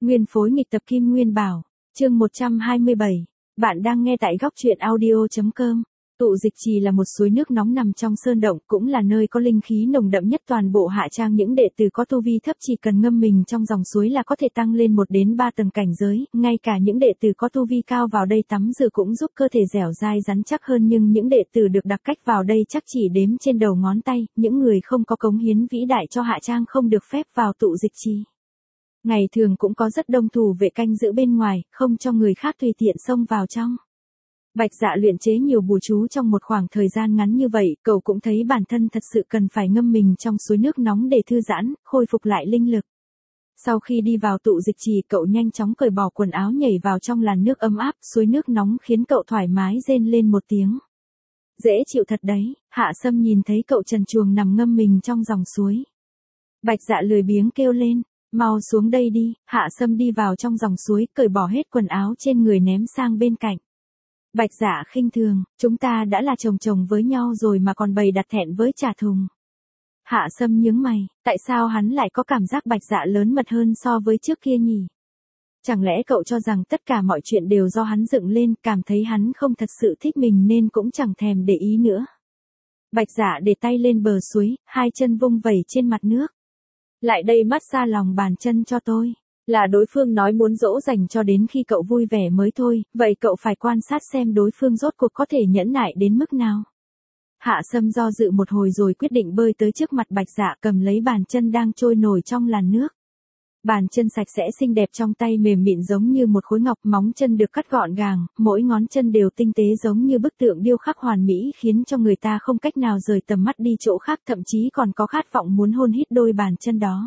Nguyên phối nghịch tập Kim Nguyên Bảo, chương 127. Bạn đang nghe tại góc truyện audio.com. Tụ Dịch Trì là một suối nước nóng nằm trong sơn động, cũng là nơi có linh khí nồng đậm nhất toàn bộ Hạ Trang. Những đệ tử có tu vi thấp chỉ cần ngâm mình trong dòng suối là có thể tăng lên 1 đến 3 tầng cảnh giới, ngay cả những đệ tử có tu vi cao vào đây tắm rửa cũng giúp cơ thể dẻo dai rắn chắc hơn, nhưng những đệ tử được đặc cách vào đây chắc chỉ đếm trên đầu ngón tay, những người không có cống hiến vĩ đại cho Hạ Trang không được phép vào Tụ Dịch Trì. Ngày thường cũng có rất đông thủ vệ canh giữ bên ngoài, không cho người khác tùy tiện xông vào trong. Bạch Dạ luyện chế nhiều bùa chú trong một khoảng thời gian ngắn như vậy, cậu cũng thấy bản thân thật sự cần phải ngâm mình trong suối nước nóng để thư giãn, khôi phục lại linh lực. Sau khi đi vào Tụ Dịch Trì, cậu nhanh chóng cởi bỏ quần áo nhảy vào trong làn nước ấm áp, suối nước nóng khiến cậu thoải mái rên lên một tiếng. Dễ chịu thật đấy. Hạ Sâm nhìn thấy cậu trần truồng nằm ngâm mình trong dòng suối. Bạch Dạ lười biếng kêu lên, mau xuống đây đi. Hạ Sâm đi vào trong dòng suối, cởi bỏ hết quần áo trên người ném sang bên cạnh. Bạch Dạ khinh thường, chúng ta đã là chồng với nhau rồi mà còn bày đặt thẹn với trả thùng. Hạ Sâm nhướng mày, tại sao hắn lại có cảm giác Bạch Dạ lớn mật hơn so với trước kia nhỉ? Chẳng lẽ cậu cho rằng tất cả mọi chuyện đều do hắn dựng lên, cảm thấy hắn không thật sự thích mình nên cũng chẳng thèm để ý nữa. Bạch Dạ để tay lên bờ suối, hai chân vung vẩy trên mặt nước. Lại đây massage lòng bàn chân cho tôi. Là đối phương nói muốn dỗ dành cho đến khi cậu vui vẻ mới thôi, vậy cậu phải quan sát xem đối phương rốt cuộc có thể nhẫn nại đến mức nào. Hạ Sâm do dự một hồi rồi quyết định bơi tới trước mặt Bạch Dạ, cầm lấy bàn chân đang trôi nổi trong làn nước. Bàn chân sạch sẽ xinh đẹp trong tay mềm mịn giống như một khối ngọc, móng chân được cắt gọn gàng, mỗi ngón chân đều tinh tế giống như bức tượng điêu khắc hoàn mỹ, khiến cho người ta không cách nào rời tầm mắt đi chỗ khác, thậm chí còn có khát vọng muốn hôn hít đôi bàn chân đó.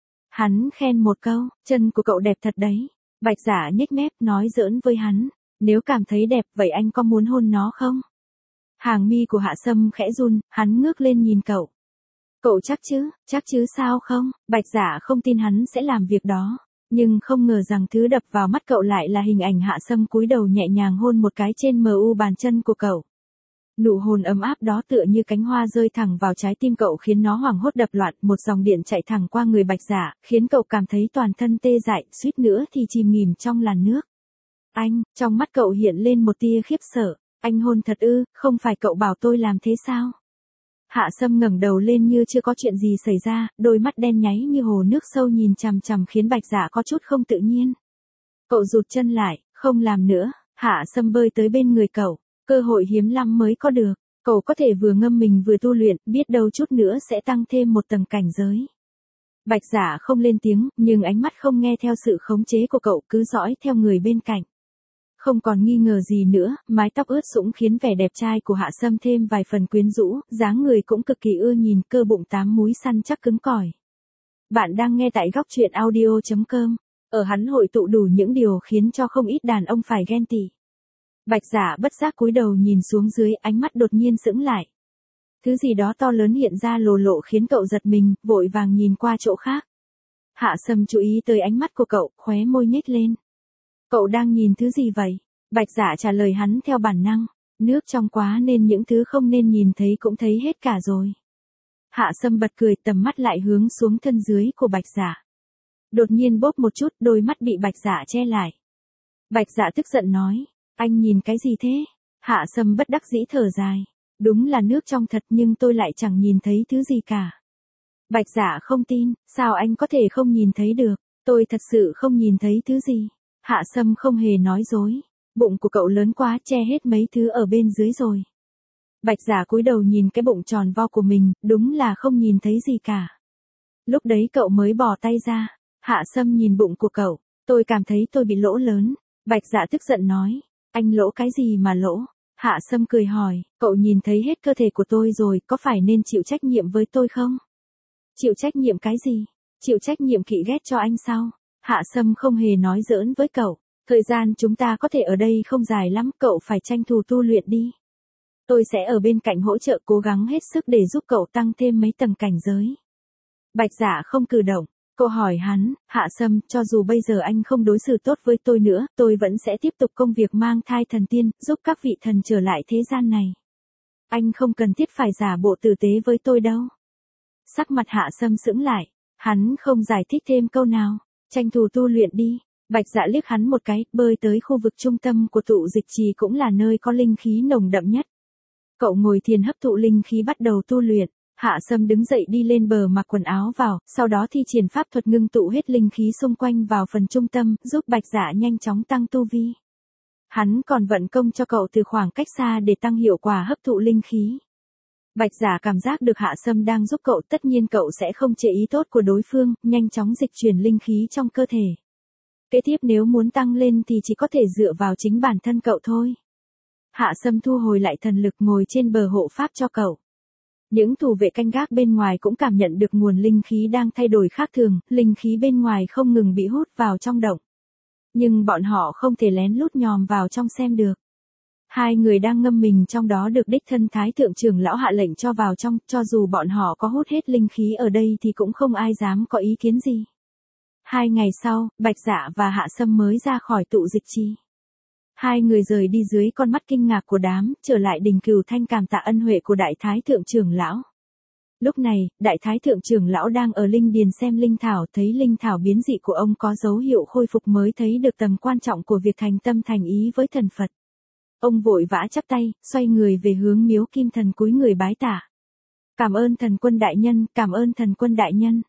Hắn khen một câu, chân của cậu đẹp thật đấy. Bạch Dạ nhếch mép nói giỡn với hắn, nếu cảm thấy đẹp vậy anh có muốn hôn nó không? Hàng mi của Hạ Sâm khẽ run, hắn ngước lên nhìn cậu. Cậu chắc chứ sao không? Bạch Dạ không tin hắn sẽ làm việc đó, nhưng không ngờ rằng thứ đập vào mắt cậu lại là hình ảnh Hạ Sâm cúi đầu nhẹ nhàng hôn một cái trên mu bàn chân của cậu. Nụ hôn ấm áp đó tựa như cánh hoa rơi thẳng vào trái tim cậu, khiến nó hoảng hốt đập loạn, một dòng điện chạy thẳng qua người Bạch Dạ, khiến cậu cảm thấy toàn thân tê dại, suýt nữa thì chìm nghỉm trong làn nước. Anh, trong mắt cậu hiện lên một tia khiếp sợ, anh hôn thật ư, không phải cậu bảo tôi làm thế sao? Hạ Sâm ngẩng đầu lên như chưa có chuyện gì xảy ra, đôi mắt đen nháy như hồ nước sâu nhìn chằm chằm khiến Bạch Dạ có chút không tự nhiên. Cậu rụt chân lại, không làm nữa. Hạ Sâm bơi tới bên người cậu, cơ hội hiếm lắm mới có được. Cậu có thể vừa ngâm mình vừa tu luyện, biết đâu chút nữa sẽ tăng thêm 1 tầng cảnh giới. Bạch Dạ không lên tiếng, nhưng ánh mắt không nghe theo sự khống chế của cậu, cứ dõi theo người bên cạnh. Không còn nghi ngờ gì nữa, mái tóc ướt sũng khiến vẻ đẹp trai của Hạ Sâm thêm vài phần quyến rũ, dáng người cũng cực kỳ ưa nhìn, cơ bụng 8 múi săn chắc cứng cỏi. Bạn đang nghe tại góc truyện audio.com. Ở hắn hội tụ đủ những điều khiến cho không ít đàn ông phải ghen tị. Bạch Dạ bất giác cúi đầu nhìn xuống dưới, ánh mắt đột nhiên sững lại. Thứ gì đó to lớn hiện ra lồ lộ khiến cậu giật mình, vội vàng nhìn qua chỗ khác. Hạ Sâm chú ý tới ánh mắt của cậu, khóe môi nhếch lên. Cậu đang nhìn thứ gì vậy? Bạch Dạ trả lời hắn theo bản năng. Nước trong quá nên những thứ không nên nhìn thấy cũng thấy hết cả rồi. Hạ Sâm bật cười, tầm mắt lại hướng xuống thân dưới của Bạch Dạ. Đột nhiên bốp một chút, đôi mắt bị Bạch Dạ che lại. Bạch Dạ tức giận nói, anh nhìn cái gì thế? Hạ Sâm bất đắc dĩ thở dài. Đúng là nước trong thật nhưng tôi lại chẳng nhìn thấy thứ gì cả. Bạch Dạ không tin, sao anh có thể không nhìn thấy được? Tôi thật sự không nhìn thấy thứ gì. Hạ Sâm không hề nói dối. Bụng của cậu lớn quá, che hết mấy thứ ở bên dưới rồi. Bạch Dạ cúi đầu nhìn cái bụng tròn vo của mình, đúng là không nhìn thấy gì cả. Lúc đấy cậu mới bỏ tay ra. Hạ Sâm nhìn bụng của cậu, tôi cảm thấy tôi bị lỗ lớn. Bạch Dạ tức giận nói, anh lỗ cái gì mà lỗ? Hạ Sâm cười hỏi, cậu nhìn thấy hết cơ thể của tôi rồi, có phải nên chịu trách nhiệm với tôi không? Chịu trách nhiệm cái gì? Chịu trách nhiệm kỵ ghét cho anh sao? Hạ Sâm không hề nói giỡn với cậu. Thời gian chúng ta có thể ở đây không dài lắm, cậu phải tranh thủ tu luyện đi. Tôi sẽ ở bên cạnh hỗ trợ, cố gắng hết sức để giúp cậu tăng thêm mấy tầng cảnh giới. Bạch Dạ không cử động. Cô hỏi hắn, Hạ Sâm, cho dù bây giờ anh không đối xử tốt với tôi nữa, tôi vẫn sẽ tiếp tục công việc mang thai thần tiên, giúp các vị thần trở lại thế gian này. Anh không cần thiết phải giả bộ tử tế với tôi đâu. Sắc mặt Hạ Sâm sững lại, hắn không giải thích thêm câu nào. Tranh thủ tu luyện đi. Bạch Dạ liếc hắn một cái, bơi tới khu vực trung tâm của tụ dịch trì cũng là nơi có linh khí nồng đậm nhất. Cậu ngồi thiền hấp thụ linh khí bắt đầu tu luyện. Hạ Sâm đứng dậy đi lên bờ mặc quần áo vào, sau đó thi triển pháp thuật ngưng tụ hết linh khí xung quanh vào phần trung tâm, giúp Bạch Dạ nhanh chóng tăng tu vi. Hắn còn vận công cho cậu từ khoảng cách xa để tăng hiệu quả hấp thụ linh khí. Bạch Dạ cảm giác được Hạ Sâm đang giúp cậu, tất nhiên cậu sẽ không chê ý tốt của đối phương, nhanh chóng dịch chuyển linh khí trong cơ thể. Kế tiếp nếu muốn tăng lên thì chỉ có thể dựa vào chính bản thân cậu thôi. Hạ Sâm thu hồi lại thần lực ngồi trên bờ hộ pháp cho cậu. Những thủ vệ canh gác bên ngoài cũng cảm nhận được nguồn linh khí đang thay đổi khác thường, linh khí bên ngoài không ngừng bị hút vào trong động. Nhưng bọn họ không thể lén lút nhòm vào trong xem được. Hai người đang ngâm mình trong đó được đích thân Thái Thượng trưởng lão hạ lệnh cho vào trong, cho dù bọn họ có hút hết linh khí ở đây thì cũng không ai dám có ý kiến gì. 2 ngày sau, Bạch Dạ và Hạ Sâm mới ra khỏi tụ dịch trì. Hai người rời đi dưới con mắt kinh ngạc của đám, trở lại đình Cửu Thanh cảm tạ ân huệ của Đại Thái Thượng trưởng lão. Lúc này, Đại Thái Thượng trưởng lão đang ở linh điền xem linh thảo, thấy linh thảo biến dị của ông có dấu hiệu khôi phục mới thấy được tầm quan trọng của việc thành tâm thành ý với thần Phật. Ông vội vã chắp tay, xoay người về hướng miếu kim thần cúi người bái tạ. Cảm ơn thần quân đại nhân, cảm ơn thần quân đại nhân.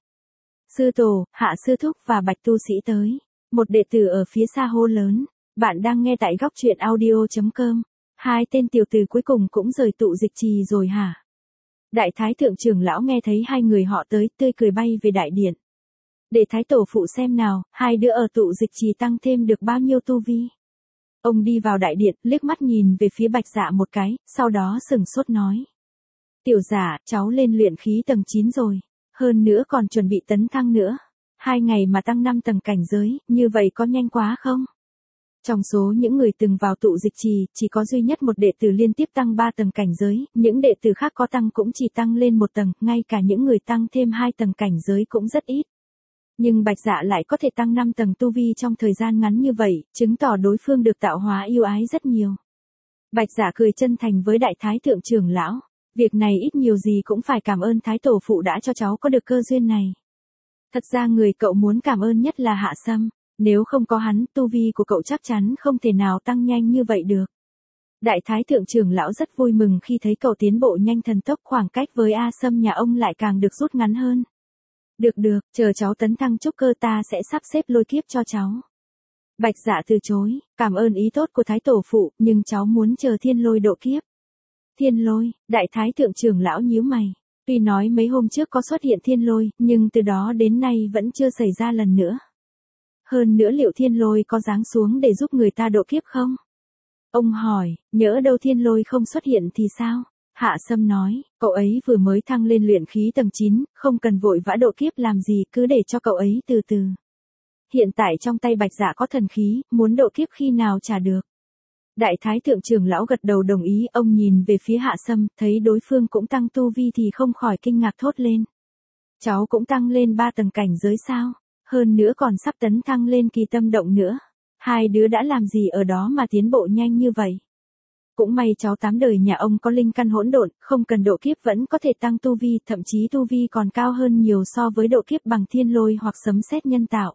Sư tổ, Hạ sư thúc và Bạch tu sĩ tới. Một đệ tử ở phía xa hô lớn. Bạn đang nghe tại góc truyện audio.com. Hai tên tiểu tử cuối cùng cũng rời tụ dịch trì rồi hả? Đại Thái Thượng trưởng lão nghe thấy hai người họ tới, tươi cười bay về đại điện. Để Thái tổ phụ xem nào, hai đứa ở tụ dịch trì tăng thêm được bao nhiêu tu vi. Ông đi vào đại điện, liếc mắt nhìn về phía Bạch Dạ một cái, sau đó sừng sốt nói. Tiểu Dạ, cháu lên luyện khí tầng 9 rồi. Hơn nữa còn chuẩn bị tấn thăng nữa. 2 ngày mà tăng 5 tầng cảnh giới, như vậy có nhanh quá không? Trong số những người từng vào tụ dịch trì, chỉ có duy nhất một đệ tử liên tiếp tăng 3 tầng cảnh giới, những đệ tử khác có tăng cũng chỉ tăng lên 1 tầng, ngay cả những người tăng thêm 2 tầng cảnh giới cũng rất ít. Nhưng Bạch Dạ lại có thể tăng 5 tầng tu vi trong thời gian ngắn như vậy, chứng tỏ đối phương được tạo hóa yêu ái rất nhiều. Bạch Dạ cười chân thành với Đại Thái Thượng trưởng lão. Việc này ít nhiều gì cũng phải cảm ơn Thái tổ phụ đã cho cháu có được cơ duyên này. Thật ra người cậu muốn cảm ơn nhất là Hạ Sâm. Nếu không có hắn, tu vi của cậu chắc chắn không thể nào tăng nhanh như vậy được. Đại Thái Thượng trưởng lão rất vui mừng khi thấy cậu tiến bộ nhanh thần tốc, khoảng cách với A Sâm nhà ông lại càng được rút ngắn hơn. Được, chờ cháu tấn thăng trúc cơ ta sẽ sắp xếp lôi kiếp cho cháu. Bạch Dạ từ chối, cảm ơn ý tốt của Thái tổ phụ, nhưng cháu muốn chờ thiên lôi độ kiếp. Thiên lôi, Đại Thái Thượng trưởng lão nhíu mày. Tuy nói mấy hôm trước có xuất hiện thiên lôi, nhưng từ đó đến nay vẫn chưa xảy ra lần nữa. Hơn nữa liệu thiên lôi có giáng xuống để giúp người ta độ kiếp không? Ông hỏi, nhỡ đâu thiên lôi không xuất hiện thì sao? Hạ Sâm nói, cậu ấy vừa mới thăng lên luyện khí tầng 9, không cần vội vã độ kiếp làm gì, cứ để cho cậu ấy từ từ. Hiện tại trong tay Bạch Dạ có thần khí, muốn độ kiếp khi nào trả được. Đại Thái Thượng trưởng lão gật đầu đồng ý, ông nhìn về phía Hạ Sâm, thấy đối phương cũng tăng tu vi thì không khỏi kinh ngạc thốt lên. Cháu cũng tăng lên 3 tầng cảnh giới sao? Hơn nữa còn sắp tấn thăng lên kỳ tâm động nữa. Hai đứa đã làm gì ở đó mà tiến bộ nhanh như vậy? Cũng may cháu 8 đời nhà ông có linh căn hỗn độn, không cần độ kiếp vẫn có thể tăng tu vi, thậm chí tu vi còn cao hơn nhiều so với độ kiếp bằng thiên lôi hoặc sấm sét nhân tạo.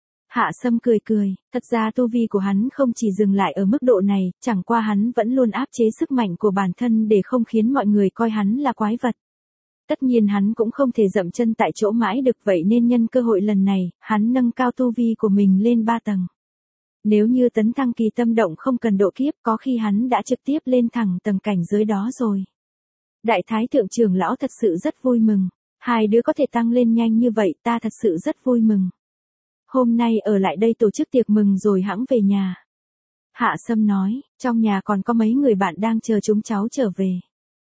Hạ Sâm cười, thật ra tu vi của hắn không chỉ dừng lại ở mức độ này, chẳng qua hắn vẫn luôn áp chế sức mạnh của bản thân để không khiến mọi người coi hắn là quái vật. Tất nhiên hắn cũng không thể dậm chân tại chỗ mãi được, vậy nên nhân cơ hội lần này, hắn nâng cao tu vi của mình lên 3 tầng. Nếu như tấn thăng kỳ tâm động không cần độ kiếp, có khi hắn đã trực tiếp lên thẳng tầng cảnh giới đó rồi. Đại Thái Thượng trưởng lão thật sự rất vui mừng. Hai đứa có thể tăng lên nhanh như vậy, ta thật sự rất vui mừng. Hôm nay ở lại đây tổ chức tiệc mừng rồi hẵng về nhà. Hạ Sâm nói, trong nhà còn có mấy người bạn đang chờ chúng cháu trở về.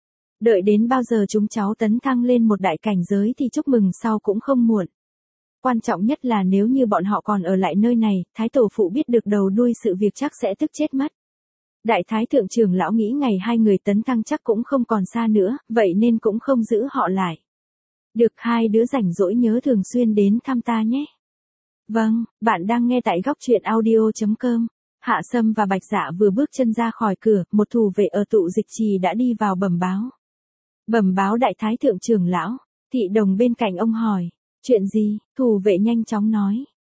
Đợi đến bao giờ chúng cháu tấn thăng lên một đại cảnh giới thì chúc mừng sau cũng không muộn. Quan trọng nhất là nếu như bọn họ còn ở lại nơi này, Thái tổ phụ biết được đầu đuôi sự việc chắc sẽ tức chết mất. Đại Thái Thượng trưởng lão nghĩ ngày hai người tấn thăng chắc cũng không còn xa nữa, vậy nên cũng không giữ họ lại. Được, hai đứa rảnh rỗi nhớ thường xuyên đến thăm ta nhé. Vâng, bạn đang nghe tại góc truyện audio.com. Hạ Sâm và Bạch Dạ vừa bước chân ra khỏi cửa, một thủ vệ ở tụ dịch trì đã đi vào bẩm báo. Bẩm báo Đại Thái Thượng trưởng lão. Thị đồng bên cạnh ông hỏi, chuyện gì? Thủ vệ nhanh chóng nói,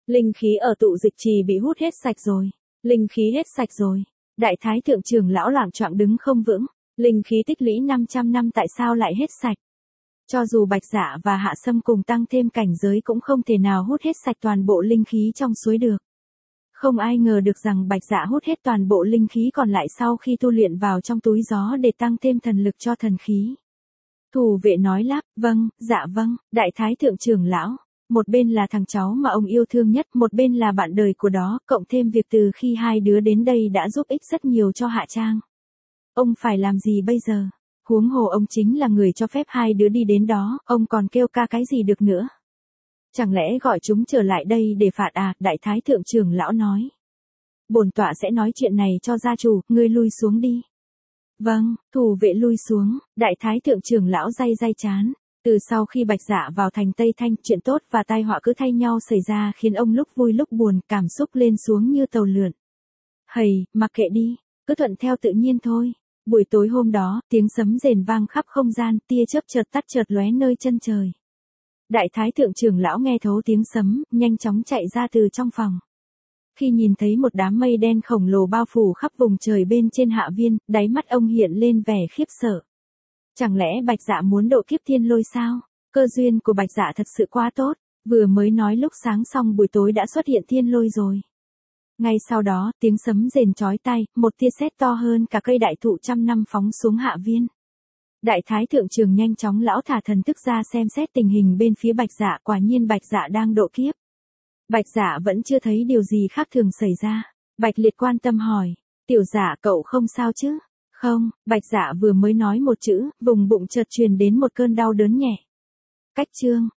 Linh khí ở tụ dịch trì bị hút hết sạch rồi. Linh khí hết sạch rồi. Đại thái thượng trưởng lão loạng choạng đứng không vững. Linh khí tích lũy 500 năm tại sao lại hết sạch? Cho dù Bạch Dạ và Hạ Sâm cùng tăng thêm cảnh giới cũng không thể nào hút hết sạch toàn bộ linh khí trong suối được. Không ai ngờ được rằng Bạch Dạ hút hết toàn bộ linh khí còn lại sau khi tu luyện vào trong túi gió để tăng thêm thần lực cho thần khí. Thủ vệ nói lắp, vâng, dạ vâng, đại thái thượng trưởng lão. Một bên là thằng cháu mà ông yêu thương nhất, một bên là bạn đời của đó, cộng thêm việc từ khi hai đứa đến đây đã giúp ích rất nhiều cho Hạ Trang. Ông phải làm gì bây giờ? Huống hồ ông chính là người cho phép hai đứa đi đến đó, ông còn kêu ca cái gì được nữa? Chẳng lẽ gọi chúng trở lại đây để phạt à? Đại thái thượng trưởng lão nói. Bổn tọa sẽ nói chuyện này cho gia chủ, ngươi lui xuống đi. Vâng, thủ vệ lui xuống, đại thái thượng trưởng lão day chán. Từ sau khi Bạch Dạ vào thành Tây Thanh, chuyện tốt và tai họa cứ thay nhau xảy ra khiến ông lúc vui lúc buồn, cảm xúc lên xuống như tàu lượn. Hầy, mặc kệ đi, cứ thuận theo tự nhiên thôi. Buổi tối hôm đó, tiếng sấm rền vang khắp không gian, tia chớp chợt tắt chợt lóe nơi chân trời. Đại thái thượng trưởng lão nghe thấu tiếng sấm, nhanh chóng chạy ra từ trong phòng. Khi nhìn thấy một đám mây đen khổng lồ bao phủ khắp vùng trời bên trên Hạ Viên, đáy mắt ông hiện lên vẻ khiếp sợ. Chẳng lẽ Bạch Dạ muốn độ kiếp thiên lôi sao? Cơ duyên của Bạch Dạ thật sự quá tốt, vừa mới nói lúc sáng xong buổi tối đã xuất hiện thiên lôi rồi. Ngay sau đó, tiếng sấm rền chói tai, một tia sét to hơn cả cây đại thụ trăm năm phóng xuống Hạ Viên. Đại thái thượng trưởng nhanh chóng lão thả thần thức ra xem xét tình hình bên phía Bạch Dạ, quả nhiên Bạch Dạ đang độ kiếp. Bạch Dạ vẫn chưa thấy điều gì khác thường xảy ra. Bạch Liệt quan tâm hỏi, tiểu Dạ cậu không sao chứ? Không, Bạch Dạ vừa mới nói một chữ, vùng bụng chợt truyền đến một cơn đau đớn nhẹ. Cách chương